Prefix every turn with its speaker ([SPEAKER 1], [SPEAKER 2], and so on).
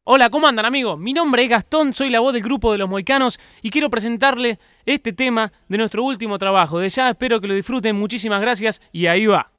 [SPEAKER 1] Hola, ¿cómo andan, amigos? Mi nombre es Gastón, soy la voz del grupo de Los Mohicanos y quiero presentarle este tema de nuestro último trabajo. De ya espero que lo disfruten, muchísimas gracias y ahí va.